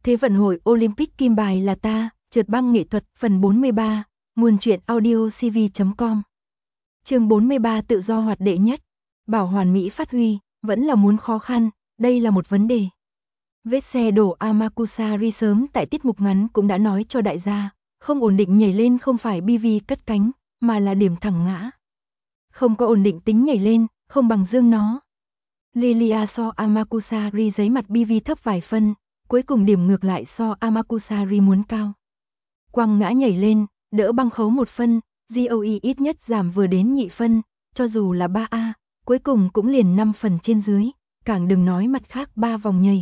Thế vận hội Olympic kim bài là ta, trượt băng nghệ thuật phần 43, nguồn truyện audio cv.com. Chương 43 tự do hoạt đệ nhất, bảo hoàn mỹ phát huy, vẫn là muốn khó khăn, đây là một vấn đề. Vết xe đổ Amakusari sớm tại tiết mục ngắn cũng đã nói cho đại gia, không ổn định nhảy lên không phải BV cất cánh, mà là điểm thẳng ngã. Không có ổn định tính nhảy lên, không bằng dương nó. Lilia so Amakusari giấy mặt BV thấp vài phân, cuối cùng điểm ngược lại so Amakusari muốn cao. Quăng ngã nhảy lên, đỡ băng khấu 1 phân, GOE ít nhất giảm vừa đến nhị phân, cho dù là 3A, cuối cùng cũng liền 5 phần trên dưới, càng đừng nói mặt khác 3 vòng nhảy.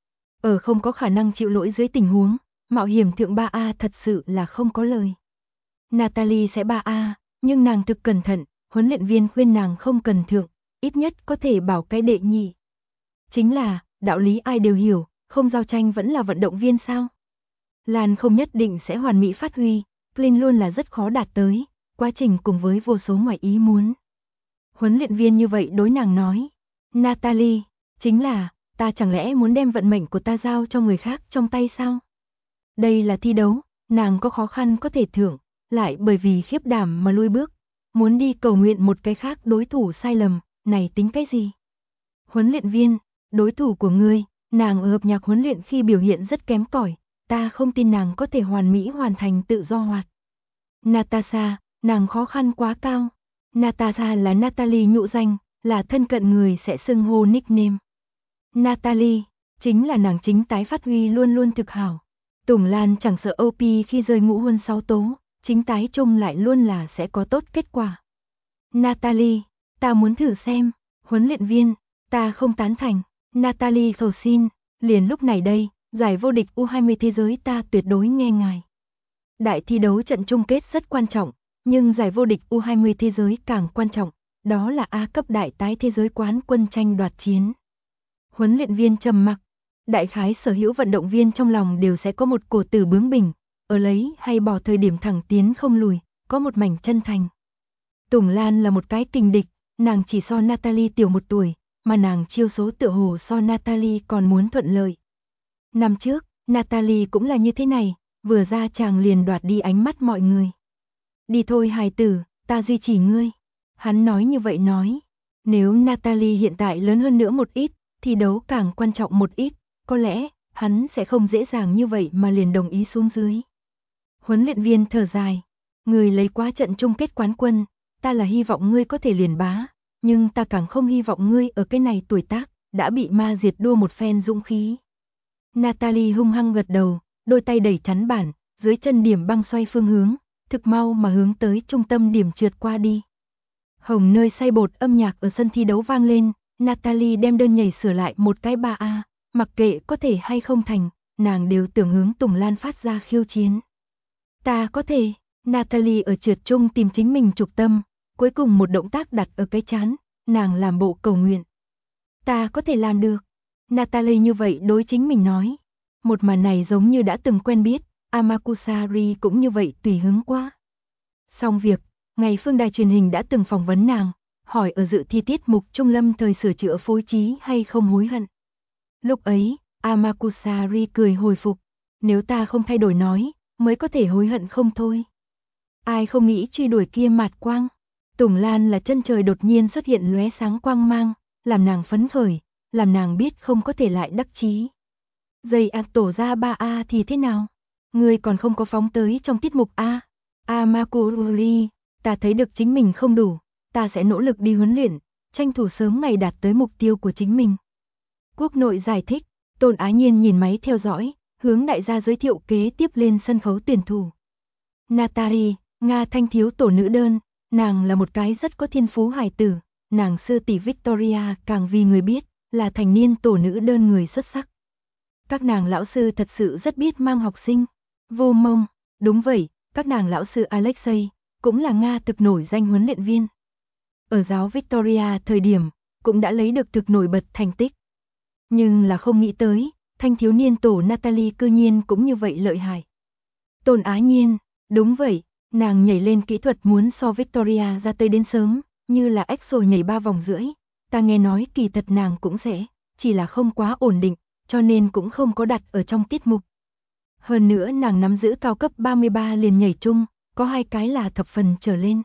Ở không có khả năng chịu lỗi dưới tình huống, mạo hiểm thượng 3A thật sự là không có lời. Natalie sẽ 3A, nhưng nàng thực cẩn thận, huấn luyện viên khuyên nàng không cần thượng, ít nhất có thể bảo cái đệ nhị. Chính là, đạo lý ai đều hiểu, không giao tranh vẫn là vận động viên sao? Lan không nhất định sẽ hoàn mỹ phát huy, Flynn luôn là rất khó đạt tới, quá trình cùng với vô số ngoài ý muốn. Huấn luyện viên như vậy đối nàng nói, Natalie, chính là, ta chẳng lẽ muốn đem vận mệnh của ta giao cho người khác trong tay sao? Đây là thi đấu, nàng có khó khăn có thể thưởng, lại bởi vì khiếp đảm mà lui bước, muốn đi cầu nguyện một cái khác đối thủ sai lầm, này tính cái gì? Huấn luyện viên, đối thủ của ngươi, nàng ở hợp nhạc huấn luyện khi biểu hiện rất kém cỏi, ta không tin nàng có thể hoàn mỹ hoàn thành tự do hoạt. Natasha, nàng khó khăn quá cao. Natasha là Natalie nhũ danh, là thân cận người sẽ xưng hô nickname. Natalie, chính là nàng chính tái phát huy luôn luôn thực hảo. Tùng Lan chẳng sợ OP khi rơi ngũ huân 6 tố, chính tái chung lại luôn là sẽ có tốt kết quả. Natalie, ta muốn thử xem. Huấn luyện viên, ta không tán thành. Natalie cầu xin, liền lúc này đây, giải vô địch U20 thế giới ta tuyệt đối nghe ngài. Đại thi đấu trận chung kết rất quan trọng, nhưng giải vô địch U20 thế giới càng quan trọng, đó là A cấp đại tái thế giới quán quân tranh đoạt chiến. Huấn luyện viên trầm mặc, đại khái sở hữu vận động viên trong lòng đều sẽ có một cổ tử bướng bỉnh, ở lấy hay bỏ thời điểm thẳng tiến không lùi, có một mảnh chân thành. Tùng Lan là một cái kình địch, nàng chỉ so Natalie tiểu 1 tuổi, mà nàng chiêu số tựa hồ so Natalie còn muốn thuận lợi. Năm trước, Natalie cũng là như thế này, vừa ra chàng liền đoạt đi ánh mắt mọi người. Đi thôi hài tử, ta duy trì ngươi. Hắn nói như vậy nói, nếu Natalie hiện tại lớn hơn nữa một ít, thi đấu càng quan trọng một ít, có lẽ, hắn sẽ không dễ dàng như vậy mà liền đồng ý xuống dưới. Huấn luyện viên thở dài, người lấy quá trận chung kết quán quân, ta là hy vọng ngươi có thể liền bá, nhưng ta càng không hy vọng ngươi ở cái này tuổi tác, đã bị ma diệt đua một phen dũng khí. Natalie hung hăng gật đầu, đôi tay đẩy chắn bản, dưới chân điểm băng xoay phương hướng, thực mau mà hướng tới trung tâm điểm trượt qua đi. Hồng nơi xay bột âm nhạc ở sân thi đấu vang lên, Natalie đem đơn nhảy sửa lại một cái 3A, mặc kệ có thể hay không thành, nàng đều tưởng hướng Tùng Lan phát ra khiêu chiến. Ta có thể, Natalie ở trượt chung tìm chính mình trục tâm, cuối cùng một động tác đặt ở cái chán, nàng làm bộ cầu nguyện. Ta có thể làm được. Natalie như vậy đối chính mình nói. Một màn này giống như đã từng quen biết, Amakusari cũng như vậy tùy hứng quá. Xong việc, ngày phương đài truyền hình đã từng phỏng vấn nàng, hỏi ở dự thi tiết mục Trung Lâm thời sửa chữa phối trí hay không hối hận. Lúc ấy, Amakusari cười hồi phục, nếu ta không thay đổi nói, mới có thể hối hận không thôi. Ai không nghĩ truy đuổi kia mạt quang. Tùng Lan là chân trời đột nhiên xuất hiện lóe sáng quang mang, làm nàng phấn khởi, làm nàng biết không có thể lại đắc chí. Giày tổ ra 3A thì thế nào? Ngươi còn không có phóng tới trong tiết mục A. Amakururi, ta thấy được chính mình không đủ, ta sẽ nỗ lực đi huấn luyện, tranh thủ sớm ngày đạt tới mục tiêu của chính mình. Quốc nội giải thích, Tôn Á Nhiên nhìn máy theo dõi, hướng đại gia giới thiệu kế tiếp lên sân khấu tuyển thủ. Natalie, Nga thanh thiếu tổ nữ đơn, nàng là một cái rất có thiên phú hài tử, nàng sư tỷ Victoria càng vì người biết, là thành niên tổ nữ đơn người xuất sắc. Các nàng lão sư thật sự rất biết mang học sinh. Vô Mông, đúng vậy, các nàng lão sư Alexei, cũng là Nga thực nổi danh huấn luyện viên. Ở giáo Victoria thời điểm, cũng đã lấy được thực nổi bật thành tích. Nhưng là không nghĩ tới, thanh thiếu niên tổ Natalie cư nhiên cũng như vậy lợi hại. Tôn Á Nhiên, đúng vậy, nàng nhảy lên kỹ thuật muốn so Victoria ra tới đến sớm, như là ếch rồi nhảy 3 vòng rưỡi. Ta nghe nói kỳ thật nàng cũng sẽ, chỉ là không quá ổn định, cho nên cũng không có đặt ở trong tiết mục. Hơn nữa nàng nắm giữ cao cấp 33 liền nhảy chung, có 2 cái là thập phần trở lên.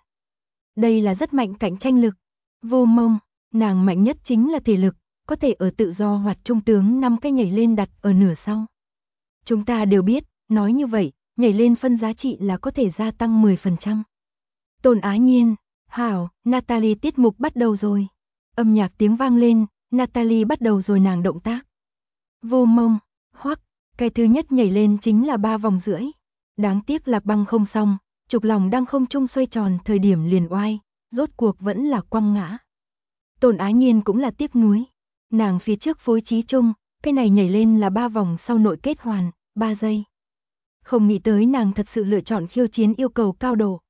Đây là rất mạnh cạnh tranh lực. Vô Mông, nàng mạnh nhất chính là thể lực, có thể ở tự do hoạt trung tướng 5 cái nhảy lên đặt ở nửa sau. Chúng ta đều biết, nói như vậy, nhảy lên phân giá trị là có thể gia tăng 10%. Tôn Á Nhiên, hảo, Natalie tiết mục bắt đầu rồi. Âm nhạc tiếng vang lên, Natalie bắt đầu rồi nàng động tác. Vô Mông, hoắc, cái thứ nhất nhảy lên chính là 3 vòng rưỡi. Đáng tiếc Lạc Băng không xong, trục lòng đang không trung xoay tròn thời điểm liền oai, rốt cuộc vẫn là quăng ngã. Tôn Á Nhiên cũng là tiếc nuối. Nàng phía trước phối trí chung, cái này nhảy lên là 3 vòng sau nội kết hoàn, 3 giây. Không nghĩ tới nàng thật sự lựa chọn khiêu chiến yêu cầu cao độ.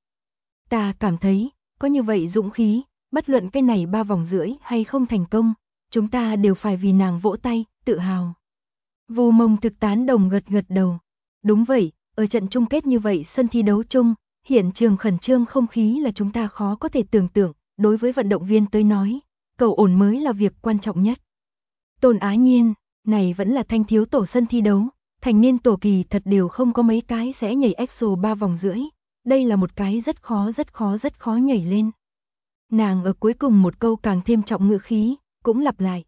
Ta cảm thấy, có như vậy dũng khí, bất luận cái này 3 vòng rưỡi hay không thành công, chúng ta đều phải vì nàng vỗ tay, tự hào. Vô Mông thực tán đồng gật gật đầu. Đúng vậy, ở trận chung kết như vậy sân thi đấu chung, hiện trường khẩn trương không khí là chúng ta khó có thể tưởng tượng, đối với vận động viên tới nói, cầu ổn mới là việc quan trọng nhất. Tôn Á Nhiên, này vẫn là thanh thiếu tổ sân thi đấu, thành niên tổ kỳ thật đều không có mấy cái sẽ nhảy EXO 3 vòng rưỡi, đây là một cái rất khó nhảy lên. Nàng ở cuối cùng một câu càng thêm trọng ngữ khí, cũng lặp lại.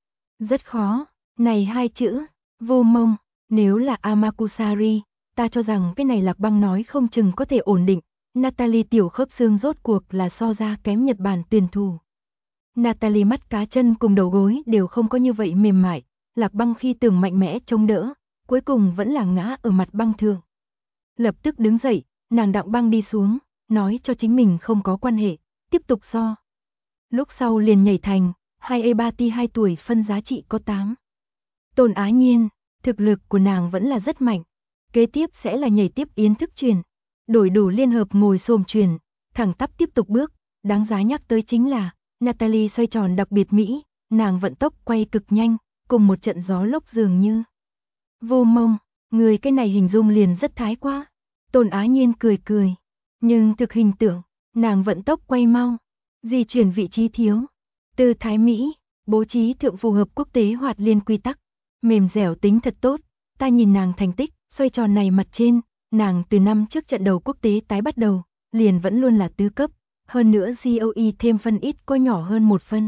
Rất khó, này 2 chữ, Vô Mông, nếu là Amakusari, ta cho rằng cái này Lạc Băng nói không chừng có thể ổn định, Natalie tiểu khớp xương rốt cuộc là so ra kém Nhật Bản tuyển thủ. Natalie mắt cá chân cùng đầu gối đều không có như vậy mềm mại, Lạc Băng khi tưởng mạnh mẽ chống đỡ, cuối cùng vẫn là ngã ở mặt băng thượng. Lập tức đứng dậy, nàng đặng băng đi xuống, nói cho chính mình không có quan hệ, tiếp tục so. Lúc sau liền nhảy thành, 2A3T 2 tuổi phân giá trị có 8. Tôn Á Nhiên, thực lực của nàng vẫn là rất mạnh. Kế tiếp sẽ là nhảy tiếp yến thức truyền, đổi đủ liên hợp ngồi xổm truyền, thẳng tắp tiếp tục bước, đáng giá nhắc tới chính là Natalie xoay tròn đặc biệt mỹ, nàng vận tốc quay cực nhanh, cùng một trận gió lốc dường như. Vô Mông, người cái này hình dung liền rất thái quá. Tôn Á Nhiên cười cười, nhưng thực hình tượng, nàng vận tốc quay mau, di chuyển vị trí thiếu, tư thái mỹ, bố trí thượng phù hợp quốc tế hoạt liên quy tắc, mềm dẻo tính thật tốt. Ta nhìn nàng thành tích, xoay tròn này mặt trên, nàng từ năm trước trận đầu quốc tế tái bắt đầu, liền vẫn luôn là tứ cấp, hơn nữa GOE thêm phân ít có nhỏ hơn 1 phân.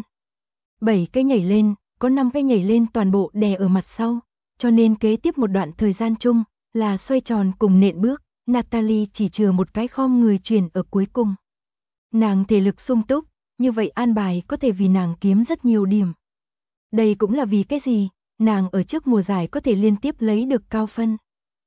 7 cái nhảy lên, có 5 cái nhảy lên toàn bộ đè ở mặt sau, cho nên kế tiếp một đoạn thời gian chung, là xoay tròn cùng nện bước, Natalie chỉ chừa một cái khom người chuyển ở cuối cùng. Nàng thể lực sung túc, như vậy an bài có thể vì nàng kiếm rất nhiều điểm. Đây cũng là vì cái gì? Nàng ở trước mùa giải có thể liên tiếp lấy được cao phân.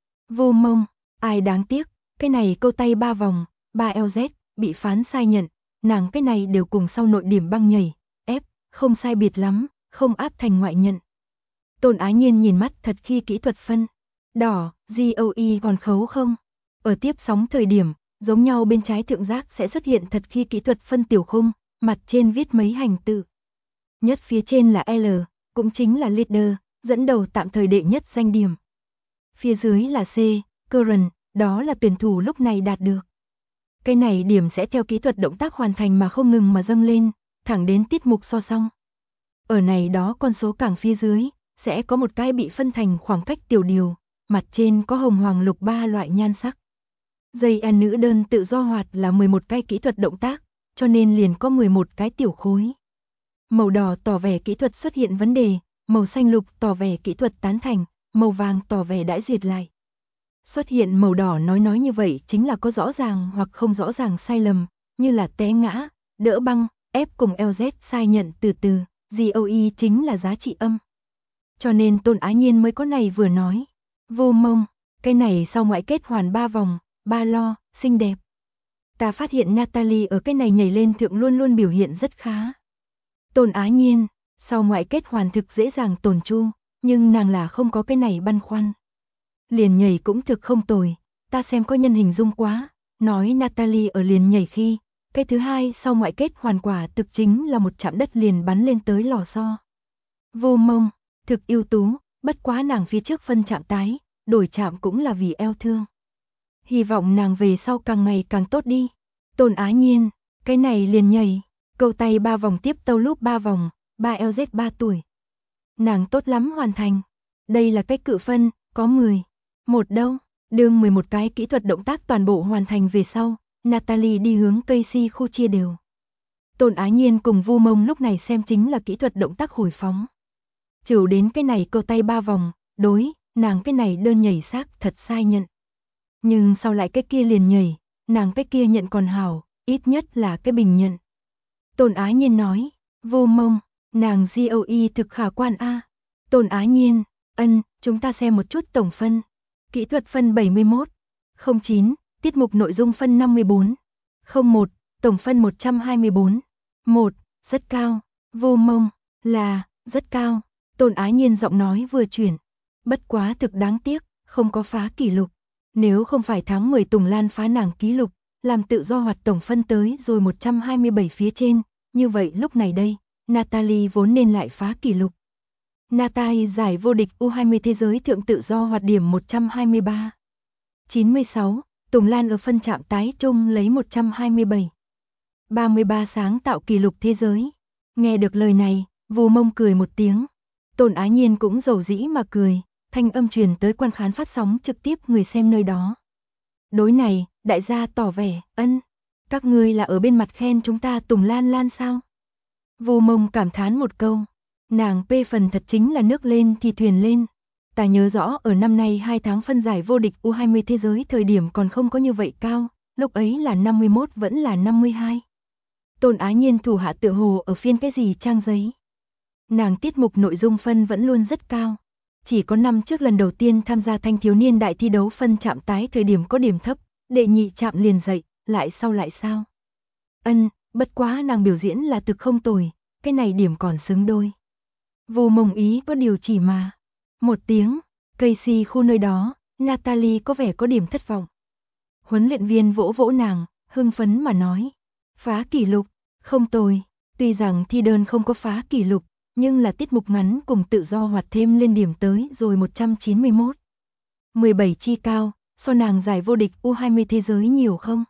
Vô Mông, ai đáng tiếc, cái này câu tay 3 vòng, 3 LZ, bị phán sai nhận, nàng cái này đều cùng sau nội điểm băng nhảy, ép, không sai biệt lắm, không áp thành ngoại nhận. Tôn Á Nhiên nhìn mắt thật khi kỹ thuật phân, đỏ, GOE còn khấu không? Ở tiếp sóng thời điểm, giống nhau bên trái thượng giác sẽ xuất hiện thật khi kỹ thuật phân tiểu khung, mặt trên viết mấy hành tự. Nhất phía trên là L, cũng chính là leader, dẫn đầu tạm thời đệ nhất danh điểm. Phía dưới là C, current, đó là tuyển thủ lúc này đạt được. Cái này điểm sẽ theo kỹ thuật động tác hoàn thành mà không ngừng mà dâng lên, thẳng đến tiết mục so xong. Ở này đó con số càng phía dưới, sẽ có một cái bị phân thành khoảng cách tiểu điều, mặt trên có hồng hoàng lục 3 loại nhan sắc. Dây N nữ đơn tự do hoạt là 11 cái kỹ thuật động tác, cho nên liền có 11 cái tiểu khối. Màu đỏ tỏ vẻ kỹ thuật xuất hiện vấn đề, màu xanh lục tỏ vẻ kỹ thuật tán thành, màu vàng tỏ vẻ đã duyệt lại. Xuất hiện màu đỏ nói như vậy chính là có rõ ràng hoặc không rõ ràng sai lầm, như là té ngã, đỡ băng, ép cùng LZ sai nhận từ từ, GOE chính là giá trị âm. Cho nên Tôn Á Nhiên mới có này vừa nói. Vô Mông, cái này sau ngoại kết hoàn 3 vòng, 3 lo, xinh đẹp. Ta phát hiện Natalie ở cái này nhảy lên thượng luôn luôn biểu hiện rất khá. Tôn Á Nhiên, sau ngoại kết hoàn thực dễ dàng tồn chu, nhưng nàng là không có cái này băn khoăn. Liền nhảy cũng thực không tồi, ta xem có nhân hình dung quá, nói Natalie ở liền nhảy khi, cái thứ hai sau ngoại kết hoàn quả thực chính là một chạm đất liền bắn lên tới lò xo. Vô Mông, thực ưu tú, bất quá nàng phía trước phân chạm tái, đổi chạm cũng là vì eo thương. Hy vọng nàng về sau càng ngày càng tốt đi. Tôn Á Nhiên, cái này liền nhảy, câu tay 3 vòng tiếp tâu lúc 3 vòng, 3 LZ 3 tuổi. Nàng tốt lắm hoàn thành. Đây là cách cự phân, có 10. 1 đâu. Đương 11 cái kỹ thuật động tác toàn bộ hoàn thành về sau, Natalie đi hướng Casey khu chia đều. Tôn Á Nhiên cùng Vu Mông lúc này xem chính là kỹ thuật động tác hồi phóng. Trừ đến cái này cầu tay 3 vòng, đối, nàng cái này đơn nhảy xác thật sai nhận. Nhưng sau lại cái kia liền nhảy, nàng cái kia nhận còn hảo, ít nhất là cái bình nhận. Tôn Á Nhiên nói, Vu Mông, nàng GOE thực khả quan a. Tôn Á Nhiên, chúng ta xem một chút tổng phân. Kỹ thuật phân 71, 09, tiết mục nội dung phân 54, 01, tổng phân 124, 1, rất cao, Vu Mông, là, rất cao. Tôn Á Nhiên giọng nói vừa chuyển, bất quá thực đáng tiếc, không có phá kỷ lục. Nếu không phải tháng 10 Tùng Lan phá nàng ký lục, làm tự do hoạt tổng phân tới rồi 127 phía trên, như vậy lúc này đây, Natalie vốn nên lại phá kỷ lục. Natalie giải vô địch U20 thế giới thượng tự do hoạt điểm 123. 96, Tùng Lan ở phân chạm tái trung lấy 127. 33 sáng tạo kỷ lục thế giới. Nghe được lời này, Vu Mông cười một tiếng. Tôn Á Nhiên cũng dầu dĩ mà cười, thanh âm truyền tới quan khán phát sóng trực tiếp người xem nơi đó. Đối này, đại gia tỏ vẻ, các ngươi là ở bên mặt khen chúng ta Tùng Lan Lan sao? Vu Mông cảm thán một câu, nàng phê phần thật chính là nước lên thì thuyền lên. Ta nhớ rõ ở năm nay 2 tháng phân giải vô địch U20 thế giới thời điểm còn không có như vậy cao, lúc ấy là 51 vẫn là 52. Tôn Á Nhiên thủ hạ tựa hồ ở phiên cái gì trang giấy. Nàng tiết mục nội dung phân vẫn luôn rất cao. Chỉ có năm trước lần đầu tiên tham gia thanh thiếu niên đại thi đấu phân chạm tái thời điểm có điểm thấp, đệ nhị chạm liền dậy, lại sao? Bất quá nàng biểu diễn là thực không tồi, cái này điểm còn xứng đôi. Vu Mông ý có điều chỉ mà. Một tiếng, Casey khu nơi đó, Natalie có vẻ có điểm thất vọng. Huấn luyện viên vỗ vỗ nàng, hưng phấn mà nói. Phá kỷ lục, không tồi, tuy rằng thi đơn không có phá kỷ lục, nhưng là tiết mục ngắn cùng tự do hoạt thêm lên điểm tới rồi 191. 17 chi cao, so nàng giải vô địch U20 thế giới nhiều không?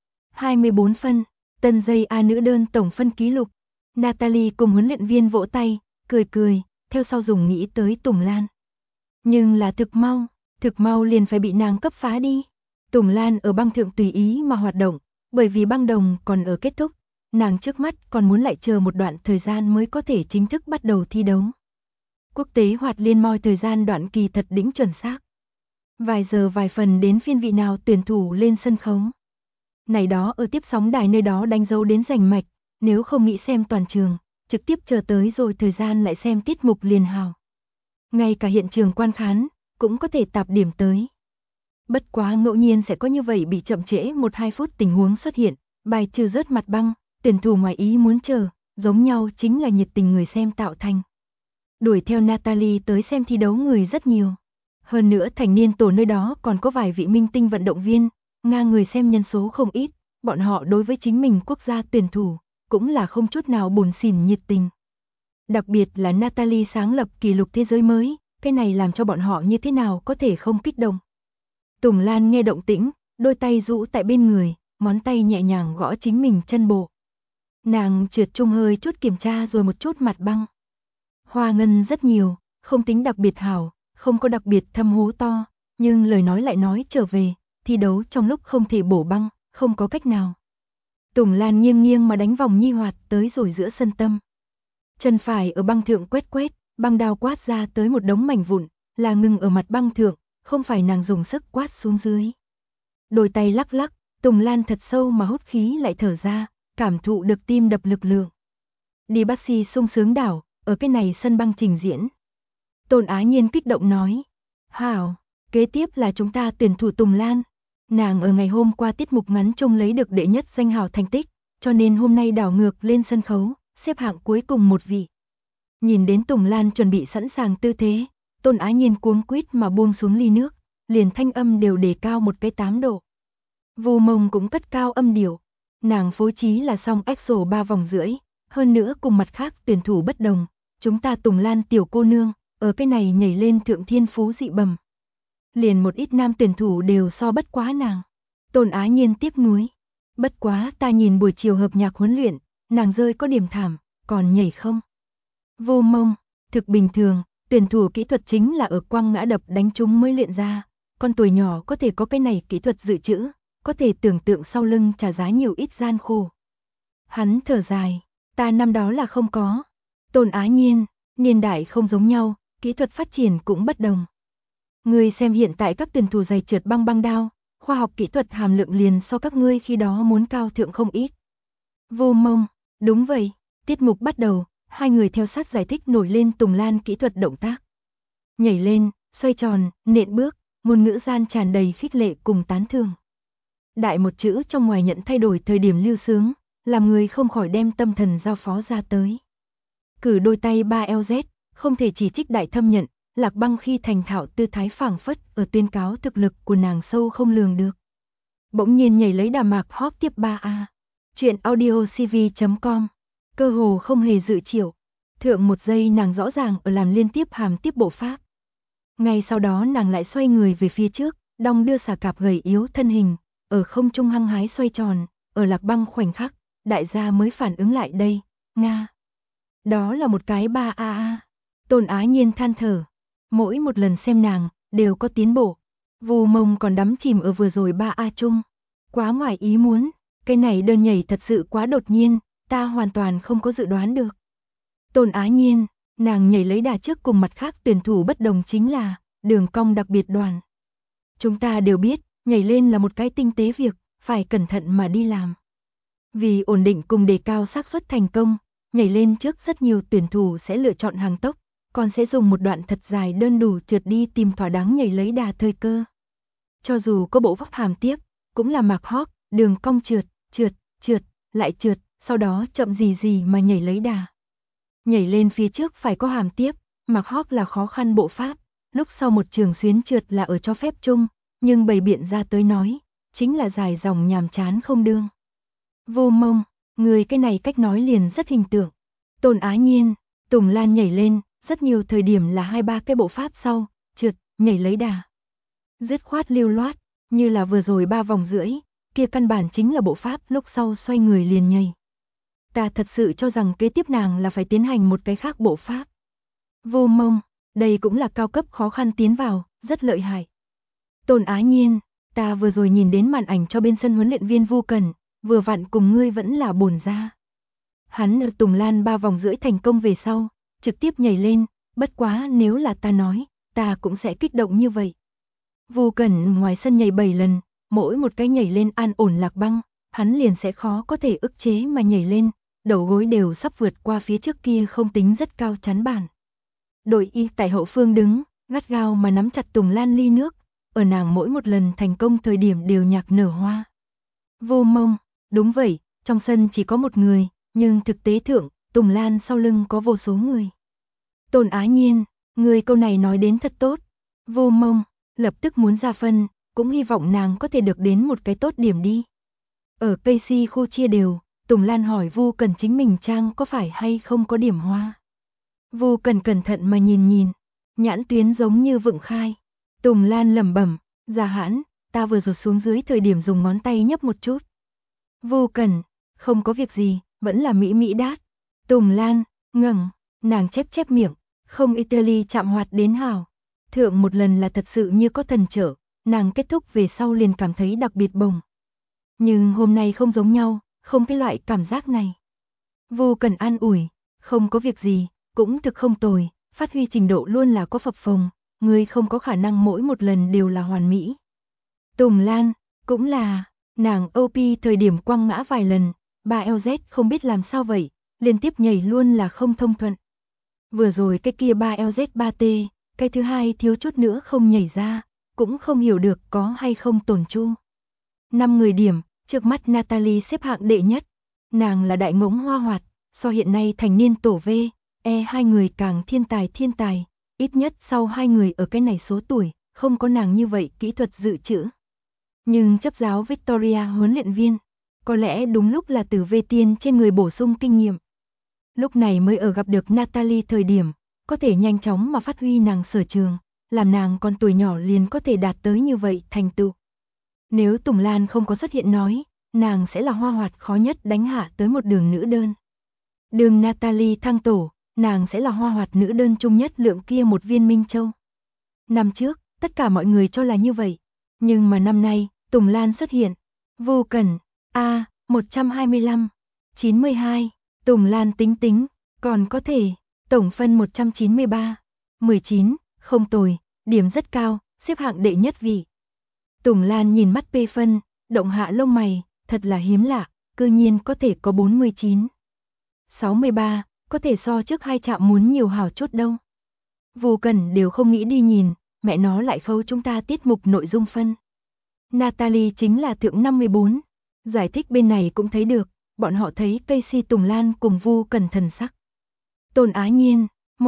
24 phân, tân dây A nữ đơn tổng phân ký lục. Natalie cùng huấn luyện viên vỗ tay, cười, theo sau dùng nghĩ tới Tùng Lan. Nhưng là thực mau liền phải bị nàng cấp phá đi. Tùng Lan ở băng thượng tùy ý mà hoạt động, bởi vì băng đồng còn ở kết thúc, nàng trước mắt còn muốn lại chờ một đoạn thời gian mới có thể chính thức bắt đầu thi đấu. Quốc tế hoạt liên moi thời gian đoạn kỳ thật đỉnh chuẩn xác. Vài giờ vài phần đến phiên vị nào tuyển thủ lên sân khấu. Này đó ở tiếp sóng đài nơi đó đánh dấu đến rành mạch, nếu không nghĩ xem toàn trường, trực tiếp chờ tới rồi thời gian lại xem tiết mục liền hào. Ngay cả hiện trường quan khán, cũng có thể tạp điểm tới. Bất quá ngẫu nhiên sẽ có như vậy bị chậm trễ 1-2 phút tình huống xuất hiện, bài trừ rớt mặt băng, tuyển thủ ngoài ý muốn chờ, giống nhau chính là nhiệt tình người xem tạo thành. Đuổi theo Natalie tới xem thi đấu người rất nhiều. Hơn nữa thành niên tổ nơi đó còn có vài vị minh tinh vận động viên, Nga người xem nhân số không ít, bọn họ đối với chính mình quốc gia tuyển thủ, cũng là không chút nào buồn xỉn nhiệt tình. Đặc biệt là Natalie sáng lập kỷ lục thế giới mới, cái này làm cho bọn họ như thế nào có thể không kích động. Tùng Lan nghe động tĩnh, đôi tay rũ tại bên người, ngón tay nhẹ nhàng gõ chính mình chân bộ. Nàng trượt trung hơi chút kiểm tra rồi một chút mặt băng. Hoa ngân rất nhiều, không tính đặc biệt hảo, không có đặc biệt thâm hố to, nhưng lời nói lại nói trở về, thi đấu trong lúc không thể bổ băng, không có cách nào. Tùng Lan nghiêng mà đánh vòng nhi hoạt tới rồi giữa sân tâm. Chân phải ở băng thượng quét, băng đao quát ra tới một đống mảnh vụn, là ngừng ở mặt băng thượng, không phải nàng dùng sức quát xuống dưới. Đôi tay lắc, Tùng Lan thật sâu mà hút khí lại thở ra, cảm thụ được tim đập lực lượng. Đi bác sĩ sung sướng đảo, ở cái này sân băng trình diễn. Tôn Á Nhiên kích động nói, hảo, kế tiếp là chúng ta tuyển thủ Tùng Lan. Nàng ở ngày hôm qua tiết mục ngắn chung lấy được đệ nhất danh hào thành tích, cho nên hôm nay đảo ngược lên sân khấu, xếp hạng cuối cùng một vị. Nhìn đến Tùng Lan chuẩn bị sẵn sàng tư thế, Tôn Á Nhiên cuống quýt mà buông xuống ly nước, liền thanh âm đều đề cao một cái 8 độ. Vu Mông cũng cất cao âm điệu, nàng phối trí là song EXO 3 vòng rưỡi, hơn nữa cùng mặt khác tuyển thủ bất đồng, chúng ta Tùng Lan tiểu cô nương, ở cái này nhảy lên thượng thiên phú dị bẩm. Liền một ít nam tuyển thủ đều so bất quá nàng. Tôn Á Nhiên tiếc nuối. Bất quá ta nhìn buổi chiều hợp nhạc huấn luyện, nàng rơi có điểm thảm, còn nhảy không? Vu Mông, thực bình thường, tuyển thủ kỹ thuật chính là ở quăng ngã đập đánh trúng mới luyện ra, con tuổi nhỏ có thể có cái này kỹ thuật dự trữ, có thể tưởng tượng sau lưng trả giá nhiều ít gian khổ. Hắn thở dài, ta năm đó là không có. Tôn Á Nhiên, niên đại không giống nhau, kỹ thuật phát triển cũng bất đồng. Ngươi xem hiện tại các tuyển thủ giày trượt băng băng đao, khoa học kỹ thuật hàm lượng liền so các ngươi khi đó muốn cao thượng không ít. Vô Mông, đúng vậy, tiết mục bắt đầu, hai người theo sát giải thích nổi lên Tùng Lan kỹ thuật động tác. Nhảy lên, xoay tròn, nện bước, ngôn ngữ gian tràn đầy khích lệ cùng tán thưởng. Đại một chữ trong ngoài nhận thay đổi thời điểm lưu sướng, làm người không khỏi đem tâm thần giao phó ra tới. Cử đôi tay 3LZ, không thể chỉ trích Đại Thâm nhận, Lạc Băng khi thành thạo tư thái phảng phất ở tuyên cáo thực lực của nàng sâu không lường được. Bỗng nhiên nhảy lấy đà mạc hop tiếp 3A. Chuyện audio cv.com. Cơ hồ không hề dự triệu. Thượng một giây nàng rõ ràng ở làm liên tiếp hàm tiếp bộ pháp. Ngay sau đó nàng lại xoay người về phía trước, đong đưa xà cạp gầy yếu thân hình, ở không trung hăng hái xoay tròn, ở Lạc Băng khoảnh khắc, đại gia mới phản ứng lại đây, Nga. Đó là một cái 3A. Tôn Á Nhiên than thở. Mỗi một lần xem nàng, đều có tiến bộ. Vô Mông còn đắm chìm ở vừa rồi 3A chung. Quá ngoài ý muốn, cái này đơn nhảy thật sự quá đột nhiên, ta hoàn toàn không có dự đoán được. Tôn Á Nhiên, nàng nhảy lấy đà trước cùng mặt khác tuyển thủ bất đồng chính là đường cong đặc biệt đoàn. Chúng ta đều biết, nhảy lên là một cái tinh tế việc, phải cẩn thận mà đi làm. Vì ổn định cùng đề cao xác suất thành công, nhảy lên trước rất nhiều tuyển thủ sẽ lựa chọn hàng tốc, còn sẽ dùng một đoạn thật dài đơn đủ trượt đi tìm thỏa đáng nhảy lấy đà thời cơ. Cho dù có bộ vóc hàm tiếp, cũng là mạc hóp, đường cong trượt, lại trượt, sau đó chậm gì mà nhảy lấy đà. Nhảy lên phía trước phải có hàm tiếp, mạc hóp là khó khăn bộ pháp, lúc sau một trường xuyến trượt là ở cho phép chung, nhưng bày biện ra tới nói, chính là dài dòng nhàm chán không đương. Vô Mông, người cái này cách nói liền rất hình tượng. Tôn Á Nhiên, Tùng Lan nhảy lên, rất nhiều thời điểm là 2-3 cái bộ pháp sau, trượt, nhảy lấy đà. Dứt khoát lưu loát, như là vừa rồi 3 vòng rưỡi, kia căn bản chính là bộ pháp lúc sau xoay người liền nhảy. Ta thật sự cho rằng kế tiếp nàng là phải tiến hành một cái khác bộ pháp. Vô Mông, đây cũng là cao cấp khó khăn tiến vào, rất lợi hại. Tôn Á Nhiên, ta vừa rồi nhìn đến màn ảnh cho bên sân huấn luyện viên Vu Cần, vừa vặn cùng ngươi vẫn là bổn ra. Hắn ở Tùng Lan 3 vòng rưỡi thành công về sau, trực tiếp nhảy lên, bất quá nếu là ta nói, ta cũng sẽ kích động như vậy. Vu Cần ngoài sân nhảy 7 lần, mỗi một cái nhảy lên an ổn Lạc Băng, hắn liền sẽ khó có thể ức chế mà nhảy lên, đầu gối đều sắp vượt qua phía trước kia không tính rất cao chắn bàn. Đội y tại hậu phương đứng, gắt gao mà nắm chặt Tùng Lan ly nước, ở nàng mỗi một lần thành công thời điểm đều nhạc nở hoa. Vô Mông, đúng vậy, trong sân chỉ có một người, nhưng thực tế thượng, Tùng Lan sau lưng có vô số người. Tôn Á Nhiên, người câu này nói đến thật tốt. Vô Mông, lập tức muốn ra phân, cũng hy vọng nàng có thể được đến một cái tốt điểm đi. Ở Casey khu chia đều, Tùng Lan hỏi Vu Cần chính mình trang có phải hay không có điểm hoa. Vu Cần cẩn thận mà nhìn, nhãn tuyến giống như vựng khai. Tùng Lan lẩm bẩm, Gia Hãn, ta vừa rồi xuống dưới thời điểm dùng ngón tay nhấp một chút. Vu Cần, không có việc gì, vẫn là mỹ đát. Tùng Lan, ngẩng, nàng chép miệng, không Italy chạm hoạt đến hảo. Thượng một lần là thật sự như có thần trợ, nàng kết thúc về sau liền cảm thấy đặc biệt bồng. Nhưng hôm nay không giống nhau, không cái loại cảm giác này. Vu Cần an ủi, không có việc gì, cũng thực không tồi, phát huy trình độ luôn là có phập phồng, người không có khả năng mỗi một lần đều là hoàn mỹ. Tùng Lan, cũng là, nàng OP thời điểm quăng ngã vài lần, 3LZ không biết làm sao vậy, liên tiếp nhảy luôn là không thông thuận. Vừa rồi cái kia 3LZ 3T, cái thứ hai thiếu chút nữa không nhảy ra, cũng không hiểu được có hay không tổn chu. 5 người điểm, trước mắt Natalie xếp hạng đệ nhất, nàng là đại ngỗng hoa hoạt, so hiện nay thành niên tổ V, hai người càng thiên tài, ít nhất sau hai người ở cái này số tuổi, không có nàng như vậy kỹ thuật dự trữ. Nhưng chấp giáo Victoria huấn luyện viên, có lẽ đúng lúc là từ V tiên trên người bổ sung kinh nghiệm. Lúc này mới ở gặp được Natalie thời điểm, có thể nhanh chóng mà phát huy nàng sở trường, làm nàng còn tuổi nhỏ liền có thể đạt tới như vậy thành tựu. Nếu Tùng Lan không có xuất hiện nói, nàng sẽ là hoa hoạt khó nhất đánh hạ tới một đường nữ đơn. Đường Natalie thăng tổ, nàng sẽ là hoa hoạt nữ đơn chung nhất lượng kia một viên Minh Châu. Năm trước, tất cả mọi người cho là như vậy. Nhưng mà năm nay, Tùng Lan xuất hiện. Vô Cẩn, 125, 92, Tùng Lan tính, còn có thể, tổng phân 193, 19, không tồi, điểm rất cao, xếp hạng đệ nhất vị. Tùng Lan nhìn mắt P phân, động hạ lông mày, thật là hiếm lạ, cư nhiên có thể có 49. 63, có thể so trước hai trạm muốn nhiều hảo chút đâu. Vô Cẩn đều không nghĩ đi nhìn, mẹ nó lại khâu chúng ta tiết mục nội dung phân. Natalie chính là thượng 54. Giải thích bên này cũng thấy được, bọn họ thấy Casey Tùng Lan cùng Vu Cẩn thần sắc. Tôn Á Nhiên,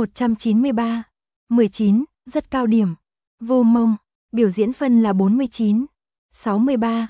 193, 19, rất cao điểm. Vô Mông, biểu diễn phân là 49, 63,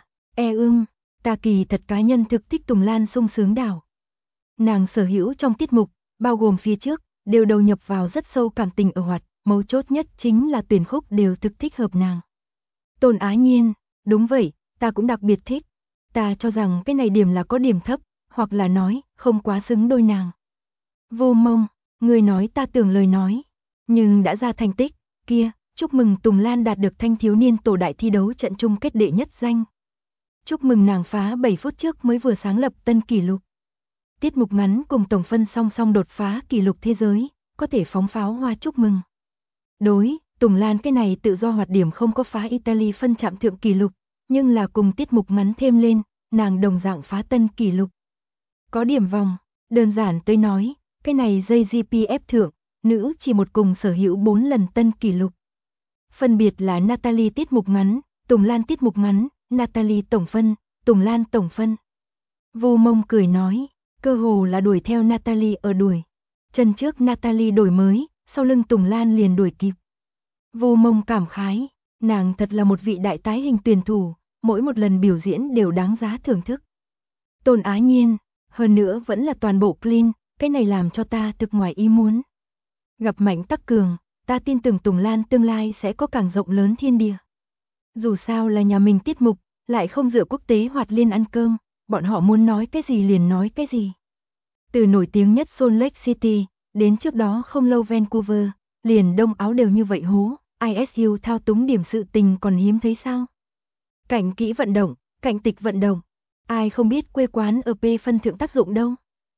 ta kỳ thật cá nhân thực thích Tùng Lan sung sướng đảo. Nàng sở hữu trong tiết mục, bao gồm phía trước, đều đầu nhập vào rất sâu cảm tình ở hoạt, mấu chốt nhất chính là tuyển khúc đều thực thích hợp nàng. Tôn Á Nhiên, đúng vậy, ta cũng đặc biệt thích. Ta cho rằng cái này điểm là có điểm thấp, hoặc là nói, không quá xứng đôi nàng. Vô Mông, người nói ta tưởng lời nói, nhưng đã ra thành tích, kia, chúc mừng Tùng Lan đạt được thanh thiếu niên tổ đại thi đấu trận chung kết đệ nhất danh. Chúc mừng nàng phá 7 phút trước mới vừa sáng lập tân kỷ lục. Tiết mục ngắn cùng tổng phân song song đột phá kỷ lục thế giới, có thể phóng pháo hoa chúc mừng. Đối, Tùng Lan cái này tự do hoạt điểm không có phá Italy phân chạm thượng kỷ lục, nhưng là cùng tiết mục ngắn thêm lên, nàng đồng dạng phá tân kỷ lục. Có điểm vòng, đơn giản tới nói, cái này dây GPF thượng, nữ chỉ một cùng sở hữu 4 lần tân kỷ lục. Phân biệt là Natalie tiết mục ngắn, Tùng Lan tiết mục ngắn, Natalie tổng phân, Tùng Lan tổng phân. Vô Mông cười nói, cơ hồ là đuổi theo Natalie ở đuổi. Chân trước Natalie đổi mới, sau lưng Tùng Lan liền đuổi kịp. Vô Mông cảm khái, nàng thật là một vị đại tái hình tuyển thủ, mỗi một lần biểu diễn đều đáng giá thưởng thức. Tôn Á Nhiên, hơn nữa vẫn là toàn bộ clean, cái này làm cho ta thực ngoài ý muốn. Gặp Mạnh Tắc Cường, ta tin tưởng Tùng Lan tương lai sẽ có càng rộng lớn thiên địa. Dù sao là nhà mình tiết mục, lại không dựa quốc tế hoạt liên ăn cơm, bọn họ muốn nói cái gì liền nói cái gì. Từ nổi tiếng nhất Salt Lake City, đến trước đó không lâu Vancouver, liền Đông Áo đều như vậy hố, ISU thao túng điểm sự tình còn hiếm thấy sao. Cảnh kỹ vận động, cảnh tịch vận động, ai không biết quê quán ở P phân thượng tác dụng đâu.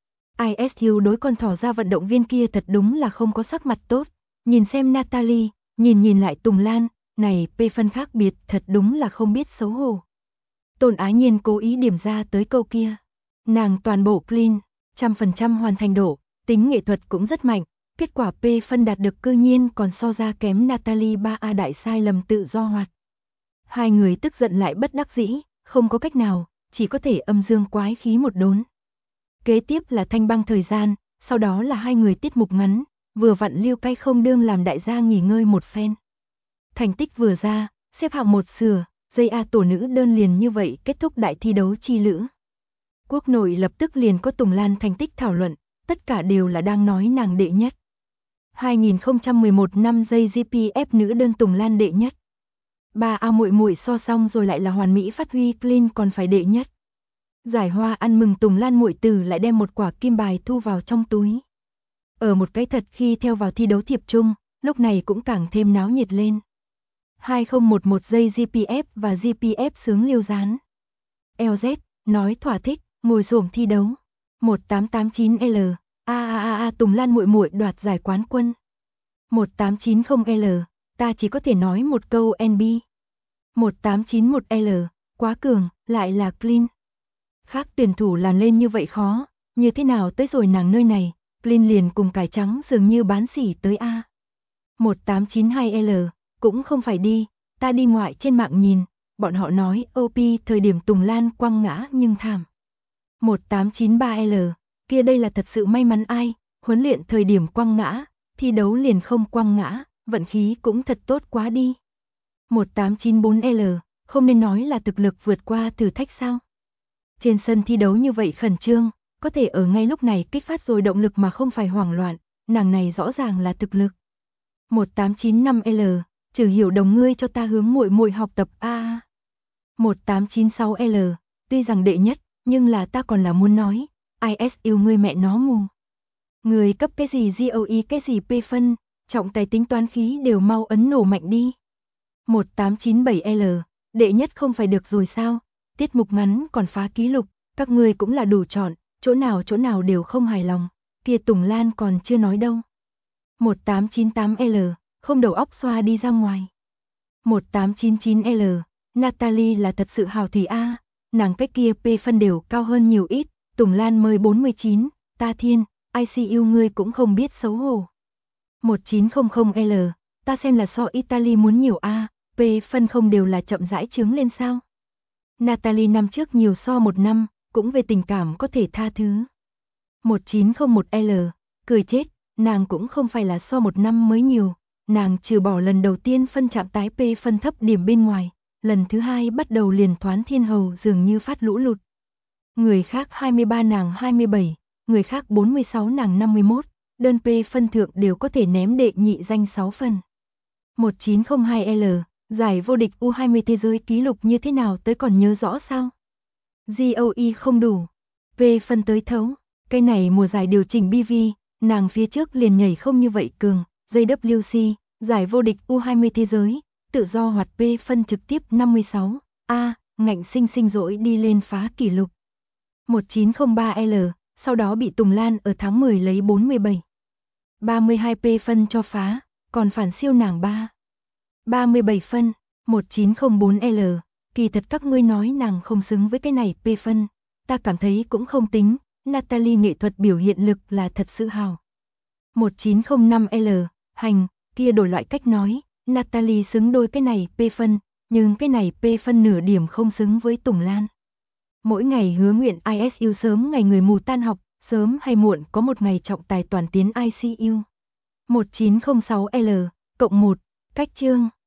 ISU đối con thỏ ra vận động viên kia thật đúng là không có sắc mặt tốt, nhìn xem Natalie, nhìn lại Tùng Lan, này P phân khác biệt thật đúng là không biết xấu hổ. Tôn Á Nhiên cố ý điểm ra tới câu kia. Nàng toàn bộ clean, 100% hoàn thành độ, tính nghệ thuật cũng rất mạnh, kết quả P phân đạt được cư nhiên còn so ra kém Natalie 3A đại sai lầm tự do hoạt. Hai người tức giận lại bất đắc dĩ, không có cách nào, chỉ có thể âm dương quái khí một đốn. Kế tiếp là thanh băng thời gian, sau đó là hai người tiết mục ngắn, vừa vặn Lưu Cay không đương làm đại gia nghỉ ngơi một phen. Thành tích vừa ra, xếp hạng 1 sửa, dây A tổ nữ đơn liền như vậy kết thúc đại thi đấu chi lữ. Quốc nội lập tức liền có Tùng Lan thành tích thảo luận, tất cả đều là đang nói nàng đệ nhất. 2011 năm dây GPF nữ đơn Tùng Lan đệ nhất. 3A muội muội so xong rồi lại là hoàn mỹ phát huy clean còn phải đệ nhất. Giải hoa ăn mừng Tùng Lan muội tử lại đem một quả kim bài thu vào trong túi. Ở một cái thật khi theo vào thi đấu thiệp chung, lúc này cũng càng thêm náo nhiệt lên. 2011 giây GPF và GPF sướng liêu gián. LZ, nói thỏa thích, ngồi xổm thi đấu. 1889L, Tùng Lan muội muội đoạt giải quán quân. 1890L, ta chỉ có thể nói một câu NB. 1891L, quá cường, lại là clean. Khác tuyển thủ làm lên như vậy khó, như thế nào tới rồi nàng nơi này, clean liền cùng cải trắng dường như bán sỉ tới A. 1892L, cũng không phải đi, ta đi ngoại trên mạng nhìn, bọn họ nói OP thời điểm Tùng Lan quăng ngã nhưng thảm. 1893L, kia đây là thật sự may mắn ai, huấn luyện thời điểm quăng ngã, thi đấu liền không quăng ngã, vận khí cũng thật tốt quá đi. 1894L, không nên nói là thực lực vượt qua thử thách sao? Trên sân thi đấu như vậy khẩn trương, có thể ở ngay lúc này kích phát rồi động lực mà không phải hoảng loạn, nàng này rõ ràng là thực lực. 1895L, trừ hiểu đồng ngươi cho ta hướng muội muội học tập a. 1896L, tuy rằng đệ nhất, nhưng là ta còn là muốn nói, IS yêu ngươi mẹ nó mù. Người cấp cái gì GOE cái gì P phân, trọng tài tính toán khí đều mau ấn nổ mạnh đi. 1897L, đệ nhất không phải được rồi sao? Tiết mục ngắn còn phá kỷ lục, các ngươi cũng là đủ chọn, chỗ nào đều không hài lòng, kia Tùng Lan còn chưa nói đâu. 1898L, không đầu óc xoa đi ra ngoài. 1899L, Natalie là thật sự hào thủy a, nàng cách kia P phân đều cao hơn nhiều ít, Tùng Lan mới 49, ta thiên, ICU ngươi cũng không biết xấu hổ. 1900L, ta xem là so Italy muốn nhiều a, P phân không đều là chậm rãi trướng lên sao? Natalie năm trước nhiều so một năm, cũng về tình cảm có thể tha thứ. 1901L, cười chết, nàng cũng không phải là so một năm mới nhiều, nàng trừ bỏ lần đầu tiên phân chạm tái P phân thấp điểm bên ngoài, lần thứ hai bắt đầu liền thoán thiên hầu dường như phát lũ lụt. Người khác 23 nàng 27, người khác 46 nàng 51, đơn P phân thượng đều có thể ném đệ nhị danh 6 phần. 1902L, giải vô địch U20 thế giới kỷ lục như thế nào tới còn nhớ rõ sao? GOE không đủ, P phân tới thấu, cái này mùa giải điều chỉnh BV, nàng phía trước liền nhảy không như vậy cường, JWC, giải vô địch U20 thế giới, tự do hoạt P phân trực tiếp 56, ngạnh sinh rỗi đi lên phá kỷ lục. 1903L, sau đó bị Tùng Lan ở tháng 10 lấy 47. 32 P phân cho phá, còn phản siêu nàng 37 phân. 1904L, kỳ thật các ngươi nói nàng không xứng với cái này P phân, ta cảm thấy cũng không tính, Natalie nghệ thuật biểu hiện lực là thật sự hào. 1905L, hành, kia đổi loại cách nói, Natalie xứng đôi cái này P phân, nhưng cái này P phân nửa điểm không xứng với Tùng Lan. Mỗi ngày hứa nguyện ISU sớm ngày người mù tan học, sớm hay muộn có một ngày trọng tài toàn tiến ICU. 1906L, cộng 1, cách chương.